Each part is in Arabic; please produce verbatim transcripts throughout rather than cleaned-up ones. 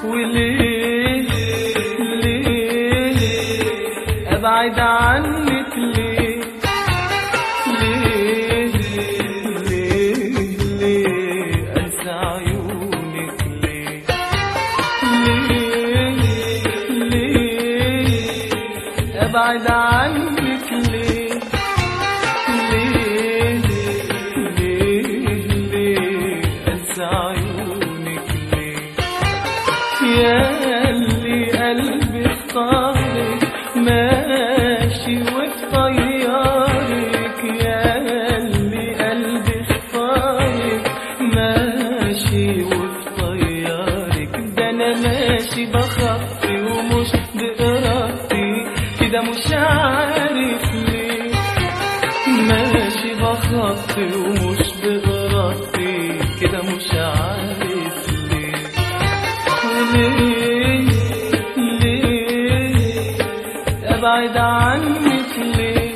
وليه ليه ابعد عنك ليه ليه ليه ليه انسى عيونك ليه ليه ليه ابعد عنك ليه ليه ليه ليه انسى عيونك ليه يا اللي قلبي اختارك ماشي وفي طيارك يا اللي قلبي اختارك ماشي وفي طيارك ده انا ماشي بخطي ومش بإرادتي كده مش عارف ليه ماشي بخطي ومش بإرادتي كده مش عارف ليه وليه ليه ابعد عنك ليه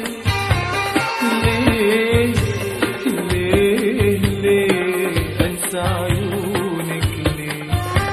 ليه ليه ليه انسى عيونك ليه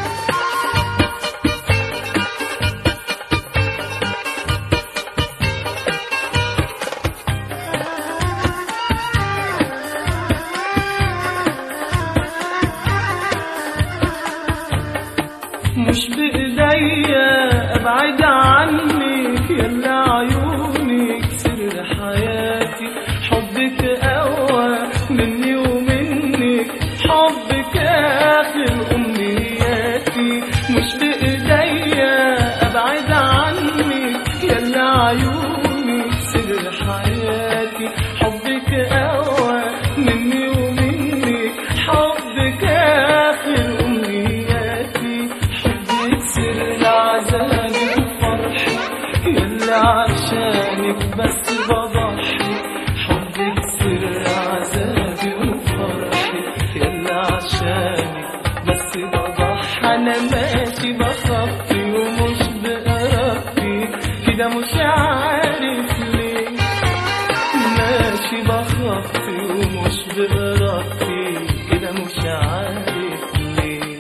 مش بإيديا ابعد عنك يلا عيونك سر حياتي حبك اقوى مني ومنك حبك اخر امنياتي مش بإيديا ابعد عنك يلا عيونك سر حياتي حبك اقوى مني ومنك حبك اخر امنياتي حبك سر عذابي وفرحي يلا عشانك بس بضحي حبك سر عذابي وفرحي يلا عشانك بس بضحي انا ماشي بخطي ومش بإرادتي كده مش عارف ليه ماشي بخطي ومش بإرادتي كده مش عارف ليه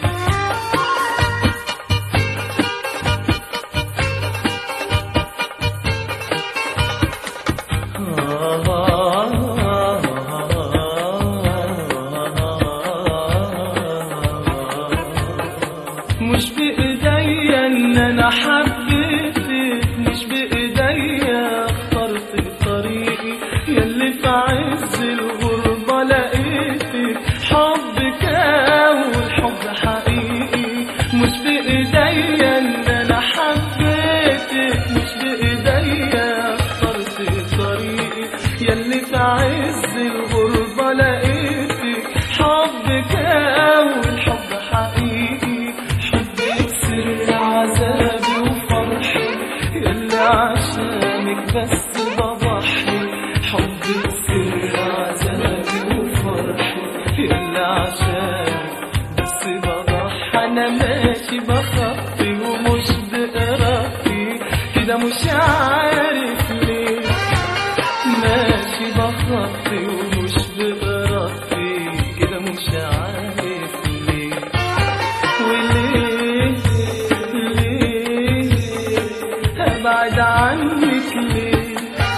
مش بإيديا ان انا حبيتك مش بإيديا اخترت طريقي يلي في عز الغربة لقيتك حبك اول حب حقيقي مش بإيديا ان انا حبيتك مش بإيديا اخترت طريقي يلي في عز الغربة لقيتك حبك اول حب حقيقي عذابي وفرحي يلا عشانك بس بضحي حبك سر عذابي وفرحي يلا عشانك بس بضحي انا ماشي بخطي ومش بإرادتي كده مش عارف ليه ماشي بخطي ومش بإرادتي كده مش عارف ليه وليه ابعد عنك ليه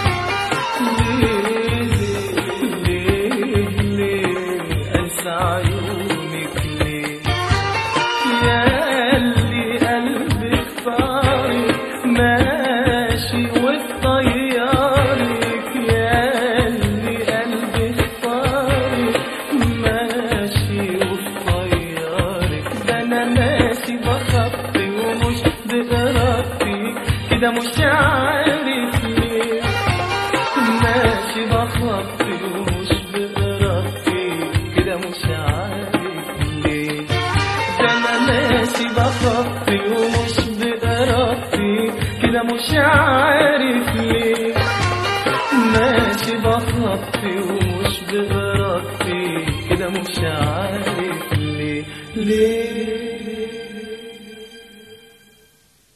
ليه ليه ليه انسى عيونك ليه يا اللي قلبي اختارك ماشي وفي طيارك يا اللي قلبي اختارك ماشي وفي طيارك ده انا ماشي بخطي ومش بإرادتي كده مش عارف ليه ماشي بخطي ومش بإرادتي كده مش عارف ليه ده انا ماشي بخطي ومش بإرادتي كده مش عارف ليه ماشي بخطي ومش بإرادتي كده مش عارف ليه ليه